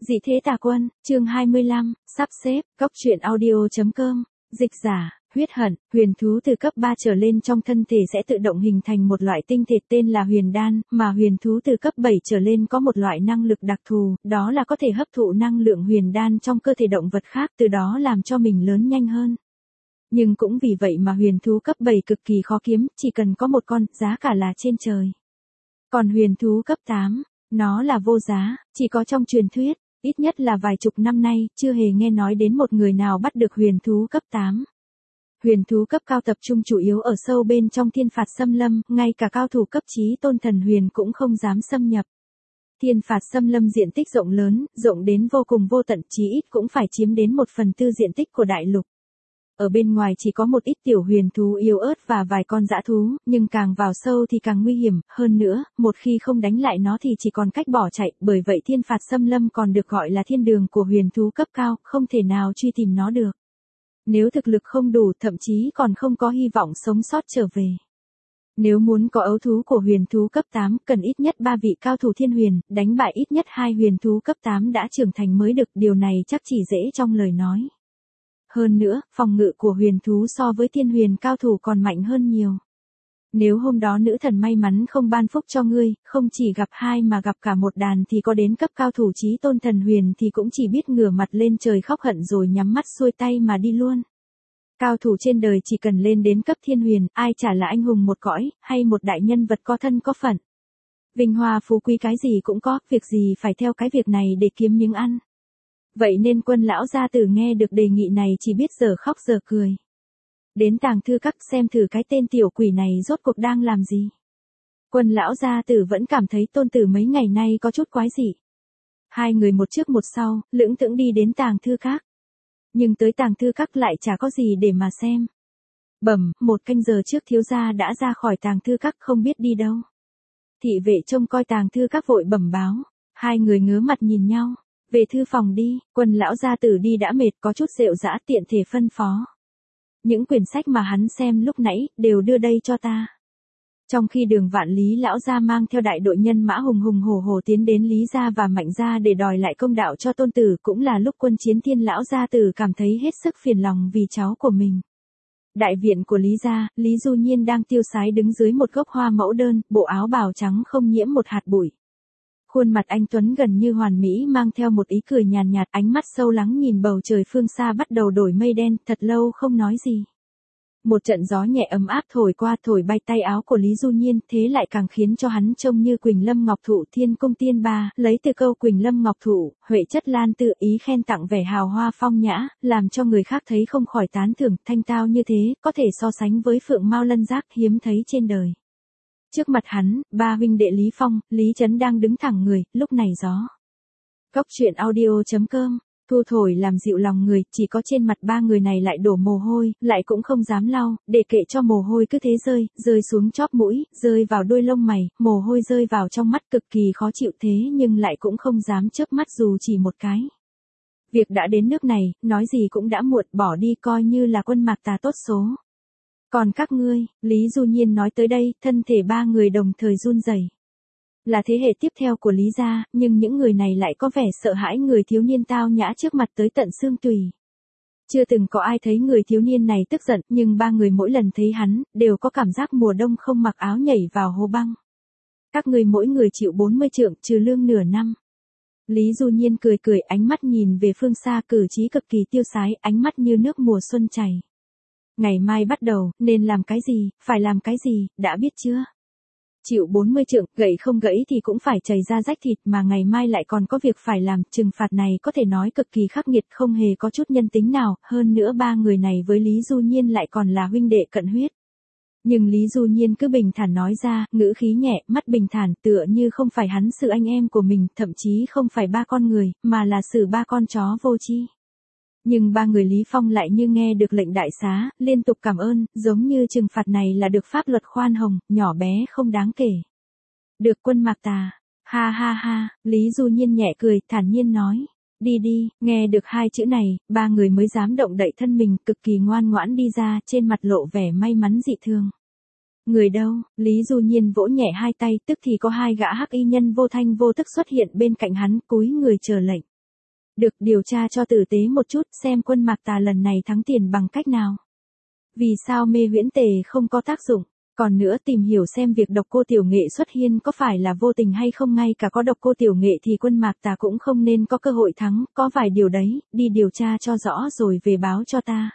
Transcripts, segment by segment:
Dị thế tà quân, chương 25, sắp xếp, góc truyện audio.com, dịch giả, huyết hận, huyền thú từ cấp 3 trở lên trong thân thể sẽ tự động hình thành một loại tinh thể tên là huyền đan, mà huyền thú từ cấp 7 trở lên có một loại năng lực đặc thù, đó là có thể hấp thụ năng lượng huyền đan trong cơ thể động vật khác, từ đó làm cho mình lớn nhanh hơn. Nhưng cũng vì vậy mà huyền thú cấp 7 cực kỳ khó kiếm, chỉ cần có một con, giá cả là trên trời. Còn huyền thú cấp 8, nó là vô giá, chỉ có trong truyền thuyết, ít nhất là vài chục năm nay, chưa hề nghe nói đến một người nào bắt được huyền thú cấp 8. Huyền thú cấp cao tập trung chủ yếu ở sâu bên trong thiên phạt xâm lâm, ngay cả cao thủ cấp chí tôn thần huyền cũng không dám xâm nhập. Thiên phạt xâm lâm diện tích rộng lớn, rộng đến vô cùng vô tận, chí ít cũng phải chiếm đến 1/4 diện tích của đại lục. Ở bên ngoài chỉ có một ít tiểu huyền thú yếu ớt và vài con dã thú, nhưng càng vào sâu thì càng nguy hiểm, hơn nữa, một khi không đánh lại nó thì chỉ còn cách bỏ chạy, bởi vậy thiên phạt xâm lâm còn được gọi là thiên đường của huyền thú cấp cao, không thể nào truy tìm nó được. Nếu thực lực không đủ, thậm chí còn không có hy vọng sống sót trở về. Nếu muốn có ấu thú của huyền thú cấp 8, cần ít nhất 3 vị cao thủ thiên huyền, đánh bại ít nhất 2 huyền thú cấp 8 đã trưởng thành mới được, điều này chắc chỉ dễ trong lời nói. Hơn nữa, phòng ngự của huyền thú so với thiên huyền cao thủ còn mạnh hơn nhiều. Nếu hôm đó nữ thần may mắn không ban phúc cho ngươi, không chỉ gặp 2 mà gặp cả một đàn thì có đến cấp cao thủ chí tôn thần huyền thì cũng chỉ biết ngửa mặt lên trời khóc hận rồi nhắm mắt xuôi tay mà đi luôn. Cao thủ trên đời chỉ cần lên đến cấp thiên huyền, ai chả là anh hùng một cõi, hay một đại nhân vật có thân có phận. Vinh hoa phú quý cái gì cũng có, việc gì phải theo cái việc này để kiếm miếng ăn. Vậy nên Quân lão gia tử nghe được đề nghị này chỉ biết giờ khóc giờ cười. Đến tàng thư các xem thử cái tên tiểu quỷ này rốt cuộc đang làm gì. Quân lão gia tử vẫn cảm thấy tôn tử mấy ngày nay có chút quái dị. Hai người một trước một sau, lững thững đi đến tàng thư các. Nhưng tới tàng thư các lại chả có gì để mà xem. Bẩm, 1 canh giờ trước thiếu gia đã ra khỏi tàng thư các không biết đi đâu. Thị vệ trông coi tàng thư các vội bẩm báo. Hai người ngớ mặt nhìn nhau. Về thư phòng đi, Quân lão gia tử đi đã mệt, có chút rệu rã, tiện thể phân phó. Những quyển sách mà hắn xem lúc nãy, đều đưa đây cho ta. Trong khi Đường Vạn Lý lão gia mang theo đại đội nhân mã hùng hùng hổ hổ tiến đến Lý gia và Mạnh gia để đòi lại công đạo cho tôn tử, cũng là lúc Quân Chiến Thiên lão gia tử cảm thấy hết sức phiền lòng vì cháu của mình. Đại viện của Lý gia, Lý Du Nhiên đang tiêu sái đứng dưới một gốc hoa mẫu đơn, bộ áo bào trắng không nhiễm một hạt bụi. Khuôn mặt anh tuấn gần như hoàn mỹ mang theo một ý cười nhàn nhạt, ánh mắt sâu lắng nhìn bầu trời phương xa bắt đầu đổi mây đen, thật lâu không nói gì. Một trận gió nhẹ ấm áp thổi qua, thổi bay tay áo của Lý Du Nhiên, thế lại càng khiến cho hắn trông như Quỳnh Lâm Ngọc Thụ Thiên Cung Tiên Ba, lấy từ câu Quỳnh Lâm Ngọc Thụ, huệ chất lan tự ý khen tặng vẻ hào hoa phong nhã, làm cho người khác thấy không khỏi tán thưởng, thanh tao như thế, có thể so sánh với phượng mao lân giác hiếm thấy trên đời. Trước mặt hắn, 3 huynh đệ Lý Phong, Lý Chấn đang đứng thẳng người, lúc này gió. Góc truyện audio.com, thu thổi làm dịu lòng người, chỉ có trên mặt 3 người này lại đổ mồ hôi, lại cũng không dám lau, để kệ cho mồ hôi cứ thế rơi xuống chóp mũi, rơi vào đuôi lông mày, mồ hôi rơi vào trong mắt cực kỳ khó chịu thế nhưng lại cũng không dám chớp mắt dù chỉ một cái. Việc đã đến nước này, nói gì cũng đã muộn, bỏ đi coi như là Quân Mạc Tà tốt số. Còn các ngươi, Lý Du Nhiên nói tới đây, thân thể 3 người đồng thời run rẩy. Là thế hệ tiếp theo của Lý gia, nhưng những người này lại có vẻ sợ hãi người thiếu niên tao nhã trước mặt tới tận xương tủy. Chưa từng có ai thấy người thiếu niên này tức giận, nhưng 3 người mỗi lần thấy hắn, đều có cảm giác mùa đông không mặc áo nhảy vào hố băng. Các ngươi mỗi người chịu 40 trượng, trừ lương nửa năm. Lý Du Nhiên cười cười, ánh mắt nhìn về phương xa, cử chỉ cực kỳ tiêu sái, ánh mắt như nước mùa xuân chảy. Ngày mai bắt đầu, nên làm cái gì, phải làm cái gì, đã biết chưa? Chịu 40 trượng, gậy không gãy thì cũng phải chảy ra rách thịt, mà ngày mai lại còn có việc phải làm, trừng phạt này có thể nói cực kỳ khắc nghiệt, không hề có chút nhân tính nào, hơn nữa 3 người này với Lý Du Nhiên lại còn là huynh đệ cận huyết. Nhưng Lý Du Nhiên cứ bình thản nói ra, ngữ khí nhẹ, mắt bình thản, tựa như không phải hắn sự anh em của mình, thậm chí không phải 3 con người, mà là sự 3 con chó vô tri. Nhưng 3 người Lý Phong lại như nghe được lệnh đại xá, liên tục cảm ơn, giống như trừng phạt này là được pháp luật khoan hồng, nhỏ bé không đáng kể. Được Quân Mạc Tà, ha ha ha, Lý Du Nhiên nhẹ cười, thản nhiên nói, đi đi, nghe được 2 chữ này, 3 người mới dám động đậy thân mình, cực kỳ ngoan ngoãn đi ra, trên mặt lộ vẻ may mắn dị thường. Người đâu, Lý Du Nhiên vỗ nhẹ 2 tay, tức thì có 2 gã hắc y nhân vô thanh vô tức xuất hiện bên cạnh hắn, cúi người chờ lệnh. Được, điều tra cho tử tế một chút xem Quân Mạc Tà lần này thắng tiền bằng cách nào. Vì sao mê huyễn tề không có tác dụng. Còn nữa tìm hiểu xem việc độc cô tiểu nghệ xuất hiện có phải là vô tình hay không, ngay cả có độc cô tiểu nghệ thì Quân Mạc Tà cũng không nên có cơ hội thắng, có vài điều đấy, đi điều tra cho rõ rồi về báo cho ta.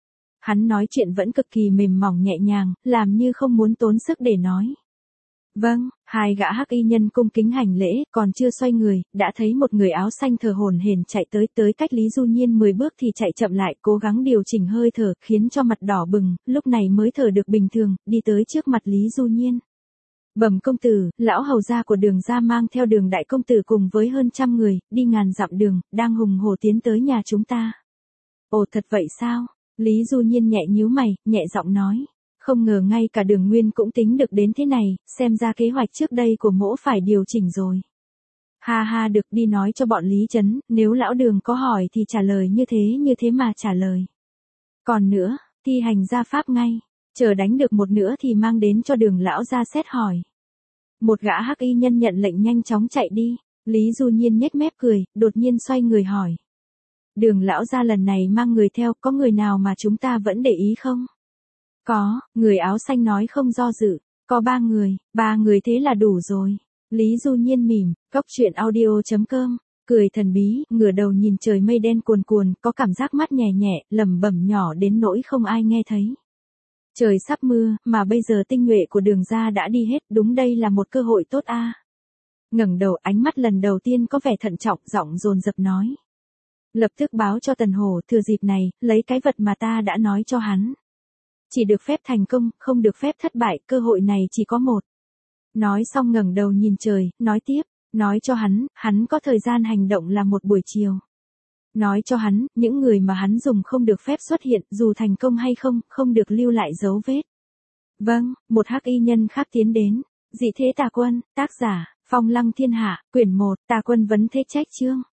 Hắn nói chuyện vẫn cực kỳ mềm mỏng nhẹ nhàng, làm như không muốn tốn sức để nói. Vâng, hai gã hắc y nhân cung kính hành lễ, còn chưa xoay người, đã thấy một người áo xanh thờ hổn hển chạy tới cách Lý Du Nhiên 10 bước thì chạy chậm lại, cố gắng điều chỉnh hơi thở, khiến cho mặt đỏ bừng, lúc này mới thở được bình thường, đi tới trước mặt Lý Du Nhiên. Bẩm công tử, lão hầu gia của Đường gia mang theo Đường đại công tử cùng với hơn 100 người, đi ngàn dặm đường, đang hùng hổ tiến tới nhà chúng ta. Ồ, thật vậy sao? Lý Du Nhiên nhẹ nhíu mày, nhẹ giọng nói. Không ngờ ngay cả Đường Nguyên cũng tính được đến thế này, xem ra kế hoạch trước đây của mỗ phải điều chỉnh rồi. Ha ha, được, đi nói cho bọn Lý Trấn, nếu lão Đường có hỏi thì trả lời như thế mà trả lời. Còn nữa, thi hành gia pháp ngay, chờ đánh được một nữa thì mang đến cho Đường lão ra xét hỏi. Một gã hắc y nhân nhận lệnh nhanh chóng chạy đi, Lý Du Nhiên nhếch mép cười, đột nhiên xoay người hỏi. Đường lão ra lần này mang người theo, có người nào mà chúng ta vẫn để ý không? Có, người áo xanh nói không do dự, có 3 người thế là đủ rồi. Lý Du Nhiên mỉm, cóc truyện audio.com, cười thần bí, ngửa đầu nhìn trời mây đen cuồn cuồn, có cảm giác mắt nhẹ nhẹ, lẩm bẩm nhỏ đến nỗi không ai nghe thấy. Trời sắp mưa, mà bây giờ tinh nhuệ của Đường gia đã đi hết, đúng đây là một cơ hội tốt a. Ngẩng đầu, ánh mắt lần đầu tiên có vẻ thận trọng, giọng dồn dập nói. Lập tức báo cho Tần Hổ, thừa dịp này, lấy cái vật mà ta đã nói cho hắn. Chỉ được phép thành công, không được phép thất bại, cơ hội này chỉ có một. Nói xong ngẩng đầu nhìn trời, nói tiếp, nói cho hắn có thời gian hành động là một buổi chiều. Nói cho hắn, những người mà hắn dùng không được phép xuất hiện, dù thành công hay không, không được lưu lại dấu vết. Vâng, một hắc y nhân khác tiến đến. Dị thế tà quân, tác giả, Phong Lăng Thiên Hạ, quyển 1, Tà quân vấn thế trách chương.